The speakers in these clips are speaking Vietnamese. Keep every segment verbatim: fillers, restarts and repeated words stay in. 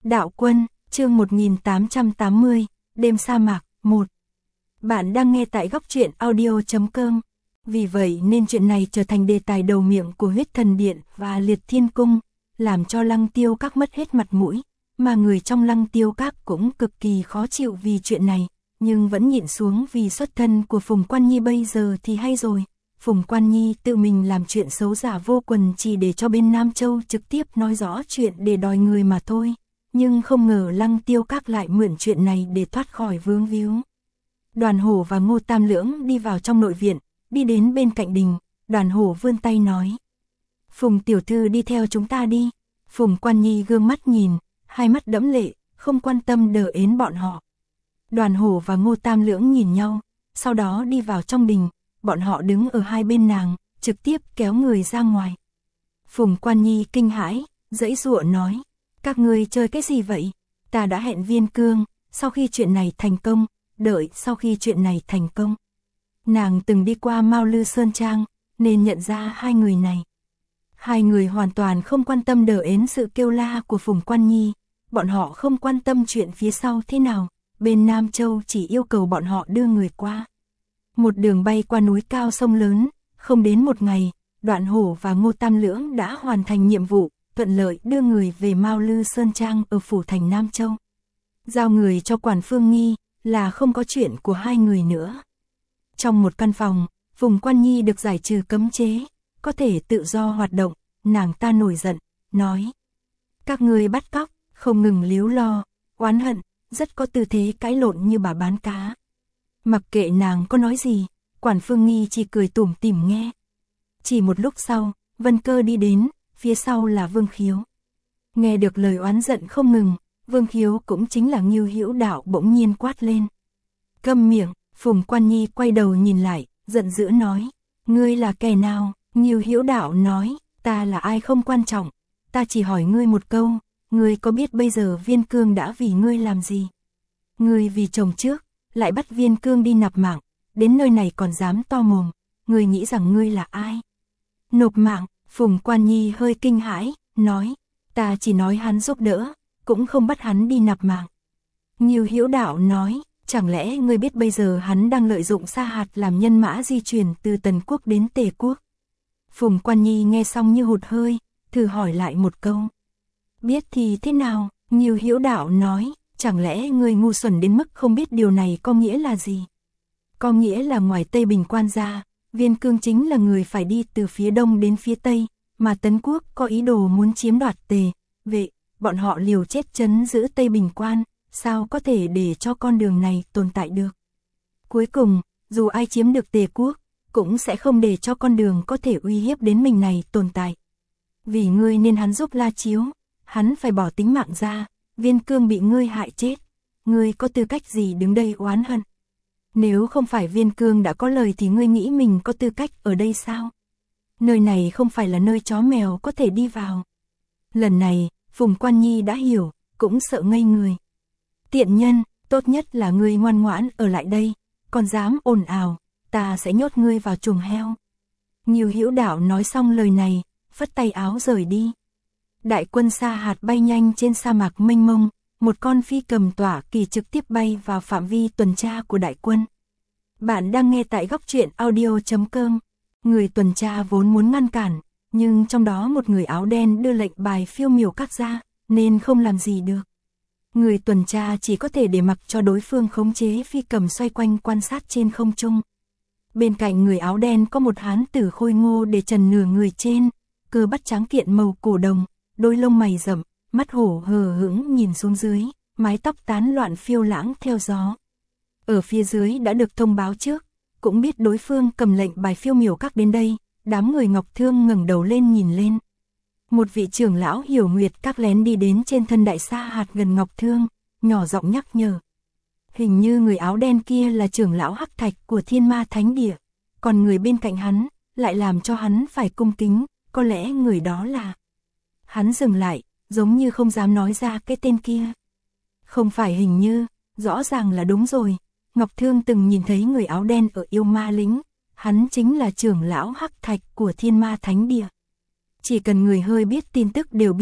Đạo Quân, chương một nghìn tám trăm tám mươi, Đêm sa mạc, một. Bạn đang nghe tại góc truyện audio chấm com. Vì vậy nên chuyện này trở thành đề tài đầu miệng của Huyết Thần Điện và Liệt Thiên Cung, làm cho Lăng Tiêu Các mất hết mặt mũi, mà người trong Lăng Tiêu Các cũng cực kỳ khó chịu vì chuyện này, nhưng vẫn nhịn xuống vì xuất thân của Phùng Quan Nhi bây giờ thì hay rồi. Phùng Quan Nhi tự mình làm chuyện xấu giả vô quần chỉ để cho bên Nam Châu trực tiếp nói rõ chuyện để đòi người mà thôi. Nhưng không ngờ Lăng Tiêu Các lại mượn chuyện này để thoát khỏi vướng víu. Đoàn Hổ và Ngô Tam Lưỡng đi vào trong nội viện, đi đến bên cạnh đình, Đoàn Hổ vươn tay nói: Phùng tiểu thư đi theo chúng ta đi. Phùng Quan Nhi gương mắt nhìn, hai mắt đẫm lệ, không quan tâm đờ ến bọn họ. Đoàn Hổ và Ngô Tam Lưỡng nhìn nhau, sau đó đi vào trong đình, bọn họ đứng ở hai bên nàng, trực tiếp kéo người ra ngoài. Phùng Quan Nhi kinh hãi, giãy giụa nói: Các ngươi chơi cái gì vậy? Ta đã hẹn Viên Cương, sau khi chuyện này thành công, đợi sau khi chuyện này thành công. Nàng từng đi qua Mao Lư Sơn Trang, nên nhận ra hai người này. Hai người hoàn toàn không quan tâm đờ ến sự kêu la của Phùng Quan Nhi, bọn họ không quan tâm chuyện phía sau thế nào, bên Nam Châu chỉ yêu cầu bọn họ đưa người qua. Một đường bay qua núi cao sông lớn, không đến một ngày, Đoạn Hổ và Ngô Tam Lưỡng đã hoàn thành nhiệm vụ, thuận lợi đưa người về Mao Lư Sơn Trang ở phủ thành Nam Châu. Giao người cho Quản Phương Nghi là không có chuyện của hai người nữa. Trong một căn phòng, Phùng Quan Nhi được giải trừ cấm chế, có thể tự do hoạt động, nàng ta nổi giận, nói: Các ngươi bắt cóc, không ngừng líu lo, oán hận, rất có tư thế cãi lộn như bà bán cá. Mặc kệ nàng có nói gì, Quản Phương Nghi chỉ cười tủm tỉm nghe. Chỉ một lúc sau, Vân Cơ đi đến, phía sau là Vương Khiếu. Nghe được lời oán giận không ngừng, Vương Khiếu cũng chính là Ngưu Hữu Đạo bỗng nhiên quát lên: Câm miệng! Phùng Quan Nhi quay đầu nhìn lại, giận dữ nói: Ngươi là kẻ nào? Ngưu Hữu Đạo nói: Ta là ai không quan trọng, ta chỉ hỏi ngươi một câu, ngươi có biết bây giờ Viên Cương đã vì ngươi làm gì? Ngươi vì chồng trước, lại bắt Viên Cương đi nạp mạng, đến nơi này còn dám to mồm, ngươi nghĩ rằng ngươi là ai? Nộp mạng? Phùng Quan Nhi hơi kinh hãi, nói: Ta chỉ nói hắn giúp đỡ, cũng không bắt hắn đi nạp mạng. Ngưu Hữu Đạo nói: Chẳng lẽ ngươi biết bây giờ hắn đang lợi dụng Sa Hạt làm nhân mã di chuyển từ Tần Quốc đến Tề Quốc? Phùng Quan Nhi nghe xong như hụt hơi, thử hỏi lại một câu: Biết thì thế nào? Ngưu Hữu Đạo nói: Chẳng lẽ ngươi ngu xuẩn đến mức không biết điều này có nghĩa là gì? Có nghĩa là ngoài Tây Bình Quan ra, Viên Cương chính là người phải đi từ phía đông đến phía tây, mà Tấn Quốc có ý đồ muốn chiếm đoạt Tề, Vệ, bọn họ liều chết trấn giữ Tây Bình Quan, sao có thể để cho con đường này tồn tại được? Cuối cùng, dù ai chiếm được Tề Quốc, cũng sẽ không để cho con đường có thể uy hiếp đến mình này tồn tại. Vì ngươi nên hắn giúp La Chiếu, hắn phải bỏ tính mạng ra, Viên Cương bị ngươi hại chết, ngươi có tư cách gì đứng đây oán hận? Nếu không phải Viên Cương đã có lời thì ngươi nghĩ mình có tư cách ở đây sao? Nơi này không phải là nơi chó mèo có thể đi vào. Lần này, Phùng Quan Nhi đã hiểu, cũng sợ ngây người. Tiện nhân, tốt nhất là ngươi ngoan ngoãn ở lại đây, còn dám ồn ào, ta sẽ nhốt ngươi vào chuồng heo. Ngưu Hữu Đạo nói xong lời này, phất tay áo rời đi. Đại quân Sa Hạt bay nhanh trên sa mạc mênh mông, một con phi cầm tỏa kỳ trực tiếp bay vào phạm vi tuần tra của đại quân. Bạn đang nghe tại góc truyện audio chấm com. Người tuần tra vốn muốn ngăn cản, nhưng trong đó một người áo đen đưa lệnh bài phiêu miểu các ra, nên không làm gì được. Người tuần tra chỉ có thể để mặc cho đối phương khống chế phi cầm xoay quanh quan sát trên không trung. Bên cạnh người áo đen có một hán tử khôi ngô để trần nửa người trên, cơ bắp trắng kiện màu cổ đồng, đôi lông mày rậm, mắt hổ hờ hững nhìn xuống dưới, mái tóc tán loạn phiêu lãng theo gió. Ở phía dưới đã được thông báo trước, cũng biết đối phương cầm lệnh bài phiêu miểu các đến đây, đám người Ngọc Thương ngẩng đầu lên nhìn lên. Một vị trưởng lão Hiểu Nguyệt Các lén đi đến trên thân đại Sa Hạt gần Ngọc Thương, nhỏ giọng nhắc nhở. Hình như người áo đen kia là trưởng lão Hắc Thạch của Thiên Ma Thánh Địa, còn người bên cạnh hắn lại làm cho hắn phải cung kính, có lẽ người đó là... Hắn dừng lại, giống như không dám nói ra cái tên kia. Không phải hình như, rõ ràng là đúng rồi. Ngọc Thương từng nhìn thấy người áo đen ở Yêu Ma Lĩnh, hắn chính là trưởng lão Hắc Thạch của Thiên Ma Thánh Địa. Chỉ cần người hơi biết tin tức đều biết,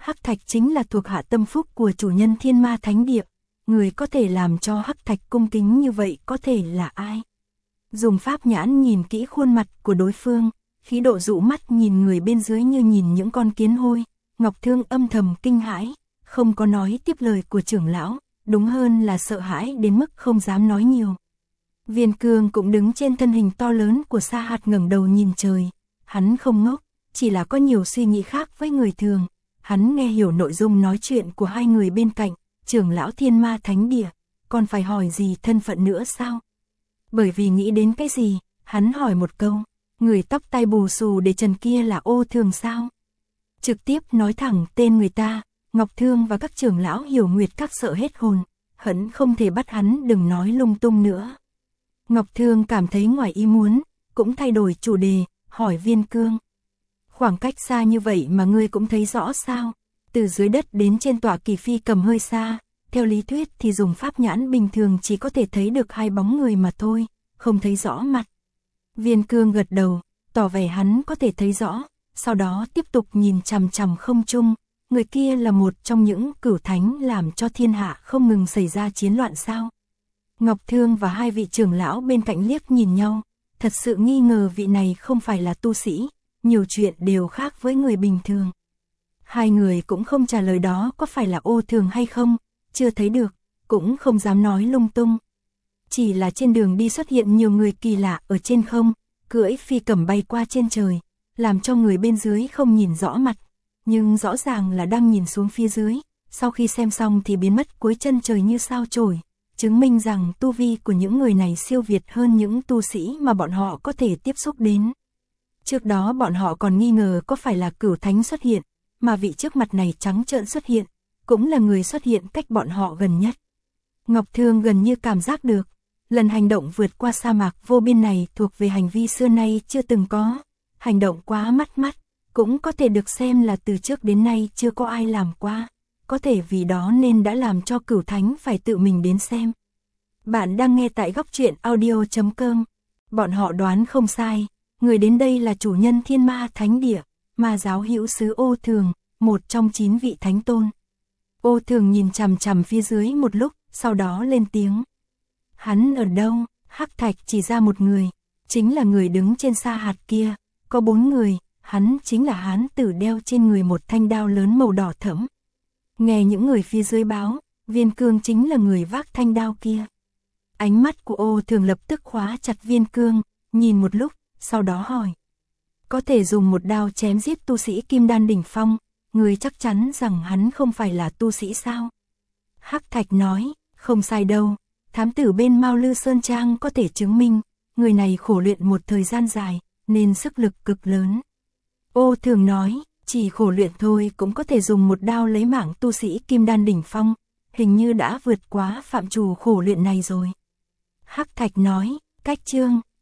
Hắc Thạch chính là thuộc hạ tâm phúc của chủ nhân Thiên Ma Thánh Địa, người có thể làm cho Hắc Thạch cung kính như vậy có thể là ai? Dùng pháp nhãn nhìn kỹ khuôn mặt của đối phương, khí độ dụ mắt nhìn người bên dưới như nhìn những con kiến hôi, Ngọc Thương âm thầm kinh hãi, không có nói tiếp lời của trưởng lão, đúng hơn là sợ hãi đến mức không dám nói nhiều. Viên Cương cũng đứng trên thân hình to lớn của Sa Hạt ngẩng đầu nhìn trời, hắn không ngốc, chỉ là có nhiều suy nghĩ khác với người thường, hắn nghe hiểu nội dung nói chuyện của hai người bên cạnh, trưởng lão Thiên Ma Thánh Địa, còn phải hỏi gì thân phận nữa sao? Bởi vì nghĩ đến cái gì, hắn hỏi một câu, người tóc tai bù xù để trần kia là Ô Thường sao? Trực tiếp nói thẳng tên người ta, Ngọc Thương và các trưởng lão Hiểu Nguyệt các sợ hết hồn, hẳn không thể bắt hắn đừng nói lung tung nữa. Ngọc Thương cảm thấy ngoài ý muốn, cũng thay đổi chủ đề, hỏi Viên Cương. Khoảng cách xa như vậy mà ngươi cũng thấy rõ sao? Từ dưới đất đến trên tọa kỳ phi cầm hơi xa, theo lý thuyết thì dùng pháp nhãn bình thường chỉ có thể thấy được hai bóng người mà thôi, không thấy rõ mặt. Viên Cương gật đầu, tỏ vẻ hắn có thể thấy rõ, sau đó tiếp tục nhìn chằm chằm không trung, người kia là một trong những cửu thánh làm cho thiên hạ không ngừng xảy ra chiến loạn sao? Ngọc Thương và hai vị trưởng lão bên cạnh liếc nhìn nhau, thật sự nghi ngờ vị này không phải là tu sĩ, nhiều chuyện đều khác với người bình thường. Hai người cũng không trả lời đó có phải là Ô Thường hay không, chưa thấy được, cũng không dám nói lung tung. Chỉ là trên đường đi xuất hiện nhiều người kỳ lạ ở trên không, cưỡi phi cầm bay qua trên trời, làm cho người bên dưới không nhìn rõ mặt, nhưng rõ ràng là đang nhìn xuống phía dưới, sau khi xem xong thì biến mất cuối chân trời như sao chổi, chứng minh rằng tu vi của những người này siêu việt hơn những tu sĩ mà bọn họ có thể tiếp xúc đến. Trước đó bọn họ còn nghi ngờ có phải là cửu thánh xuất hiện, mà vị trước mặt này trắng trợn xuất hiện, cũng là người xuất hiện cách bọn họ gần nhất. Ngọc Thương gần như cảm giác được, lần hành động vượt qua sa mạc vô biên này thuộc về hành vi xưa nay chưa từng có, hành động quá mắt mắt, cũng có thể được xem là từ trước đến nay chưa có ai làm qua, có thể vì đó nên đã làm cho cửu thánh phải tự mình đến xem. Bạn đang nghe tại góc truyện audio chấm com, bọn họ đoán không sai, người đến đây là chủ nhân Thiên Ma Thánh Địa, Ma giáo hữu sứ Ô Thường, một trong chín vị thánh tôn. Ô Thường nhìn chằm chằm phía dưới một lúc, sau đó lên tiếng. Hắn ở đâu? Hắc Thạch chỉ ra một người, chính là người đứng trên Sa Hạt kia, có bốn người, hắn chính là hán tử đeo trên người một thanh đao lớn màu đỏ thẫm. Nghe những người phía dưới báo, Viên Cương chính là người vác thanh đao kia. Ánh mắt của Ô Thường lập tức khóa chặt Viên Cương, nhìn một lúc, sau đó hỏi. Có thể dùng một đao chém giết tu sĩ Kim Đan đỉnh phong, người chắc chắn rằng hắn không phải là tu sĩ sao? Hắc Thạch nói, không sai đâu, thám tử bên Mao Lư Sơn Trang có thể chứng minh, người này khổ luyện một thời gian dài, nên sức lực cực lớn. Ô Thường nói, chỉ khổ luyện thôi cũng có thể dùng một đao lấy mạng tu sĩ Kim Đan đỉnh phong, hình như đã vượt quá phạm trù khổ luyện này rồi. Hắc Thạch nói, cách chương.